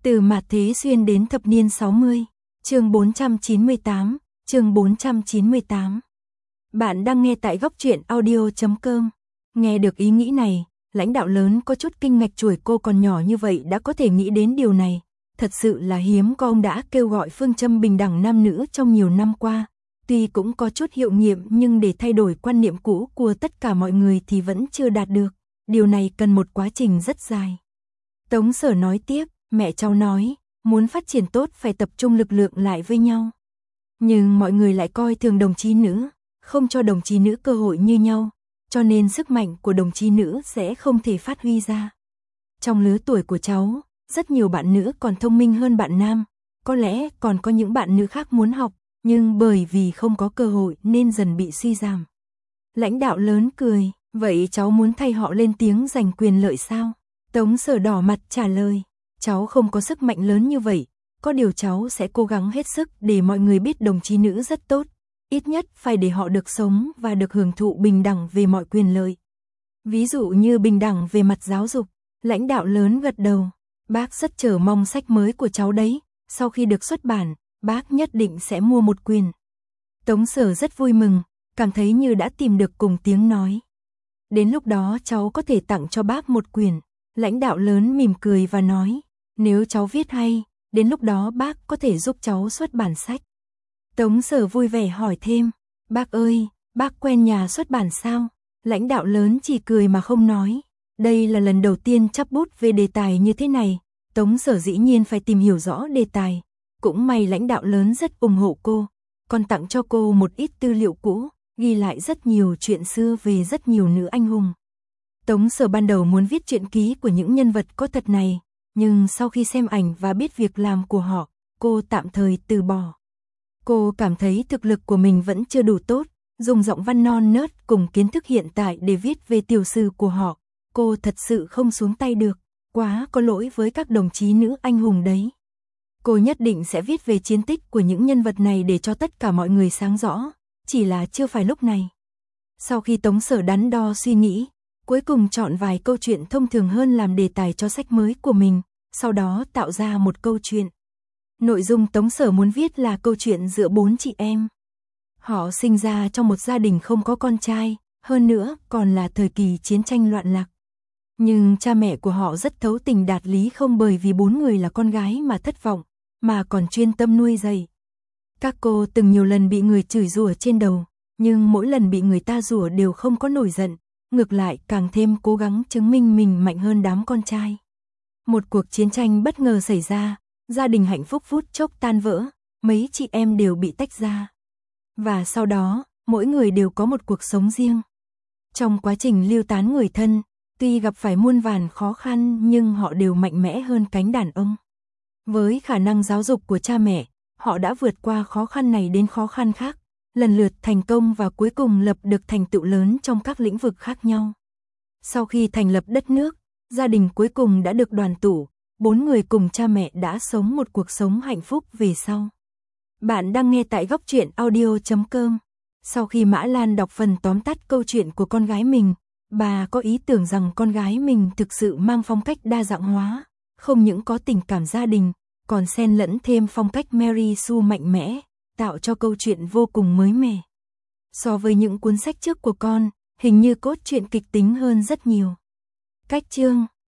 Từ mạt thế xuyên đến thập niên 60, chương 498, chương 498. Bạn đang nghe tại góc truyện audio.com. Nghe được ý nghĩ này, lãnh đạo lớn có chút kinh ngạc, chuỗi cô còn nhỏ như vậy đã có thể nghĩ đến điều này. Thật sự là hiếm có, ông đã kêu gọi phương châm bình đẳng nam nữ trong nhiều năm qua. Tuy cũng có chút hiệu nghiệm nhưng để thay đổi quan niệm cũ của tất cả mọi người thì vẫn chưa đạt được. Điều này cần một quá trình rất dài. Tống Sở nói tiếp, mẹ cháu nói, muốn phát triển tốt phải tập trung lực lượng lại với nhau. Nhưng mọi người lại coi thường đồng chí nữ, không cho đồng chí nữ cơ hội như nhau, cho nên sức mạnh của đồng chí nữ sẽ không thể phát huy ra. Trong lứa tuổi của cháu, rất nhiều bạn nữ còn thông minh hơn bạn nam, có lẽ còn có những bạn nữ khác muốn học, nhưng bởi vì không có cơ hội nên dần bị suy giảm. Lãnh đạo lớn cười, vậy cháu muốn thay họ lên tiếng giành quyền lợi sao? Tống Sở đỏ mặt trả lời, cháu không có sức mạnh lớn như vậy, có điều cháu sẽ cố gắng hết sức để mọi người biết đồng chí nữ rất tốt, ít nhất phải để họ được sống và được hưởng thụ bình đẳng về mọi quyền lợi. Ví dụ như bình đẳng về mặt giáo dục. Lãnh đạo lớn gật đầu, bác rất chờ mong sách mới của cháu đấy, sau khi được xuất bản, bác nhất định sẽ mua một quyển. Tống Sở rất vui mừng, cảm thấy như đã tìm được cùng tiếng nói. Đến lúc đó cháu có thể tặng cho bác một quyển. Lãnh đạo lớn mỉm cười và nói, nếu cháu viết hay, đến lúc đó bác có thể giúp cháu xuất bản sách. Tống Sở vui vẻ hỏi thêm, bác ơi, bác quen nhà xuất bản sao? Lãnh đạo lớn chỉ cười mà không nói. Đây là lần đầu tiên chắp bút về đề tài như thế này, Tống Sở dĩ nhiên phải tìm hiểu rõ đề tài. Cũng may lãnh đạo lớn rất ủng hộ cô, còn tặng cho cô một ít tư liệu cũ, ghi lại rất nhiều chuyện xưa về rất nhiều nữ anh hùng. Tống Sở ban đầu muốn viết truyện ký của những nhân vật có thật này, nhưng sau khi xem ảnh và biết việc làm của họ, cô tạm thời từ bỏ. Cô cảm thấy thực lực của mình vẫn chưa đủ tốt, dùng giọng văn non nớt cùng kiến thức hiện tại để viết về tiểu sử của họ, cô thật sự không xuống tay được, quá có lỗi với các đồng chí nữ anh hùng đấy. Cô nhất định sẽ viết về chiến tích của những nhân vật này để cho tất cả mọi người sáng rõ, chỉ là chưa phải lúc này. Sau khi Tống Sở đắn đo suy nghĩ, cuối cùng chọn vài câu chuyện thông thường hơn làm đề tài cho sách mới của mình, sau đó tạo ra một câu chuyện. Nội dung Tống Sở muốn viết là câu chuyện giữa 4 chị em. Họ sinh ra trong một gia đình không có con trai, hơn nữa còn là thời kỳ chiến tranh loạn lạc. Nhưng cha mẹ của họ rất thấu tình đạt lý, không bởi vì 4 người là con gái mà thất vọng, mà còn chuyên tâm nuôi dạy. Các cô từng nhiều lần bị người chửi rủa trên đầu, nhưng mỗi lần bị người ta rủa đều không có nổi giận, ngược lại càng thêm cố gắng chứng minh mình mạnh hơn đám con trai. Một cuộc chiến tranh bất ngờ xảy ra, gia đình hạnh phúc phút chốc tan vỡ, mấy chị em đều bị tách ra. Và sau đó, mỗi người đều có một cuộc sống riêng. Trong quá trình lưu tán người thân, tuy gặp phải muôn vàn khó khăn nhưng họ đều mạnh mẽ hơn cánh đàn ông. Với khả năng giáo dục của cha mẹ, họ đã vượt qua khó khăn này đến khó khăn khác, lần lượt thành công và cuối cùng lập được thành tựu lớn trong các lĩnh vực khác nhau. Sau khi thành lập đất nước, gia đình cuối cùng đã được đoàn tụ, 4 người cùng cha mẹ đã sống một cuộc sống hạnh phúc về sau. Bạn đang nghe tại góc truyện audio.com. Sau khi Mã Lan đọc phần tóm tắt câu chuyện của con gái mình, bà có ý tưởng rằng con gái mình thực sự mang phong cách đa dạng hóa, không những có tình cảm gia đình, còn xen lẫn thêm phong cách Mary Sue mạnh mẽ, tạo cho câu chuyện vô cùng mới mẻ. So với những cuốn sách trước của con, hình như cốt truyện kịch tính hơn rất nhiều. Cách chương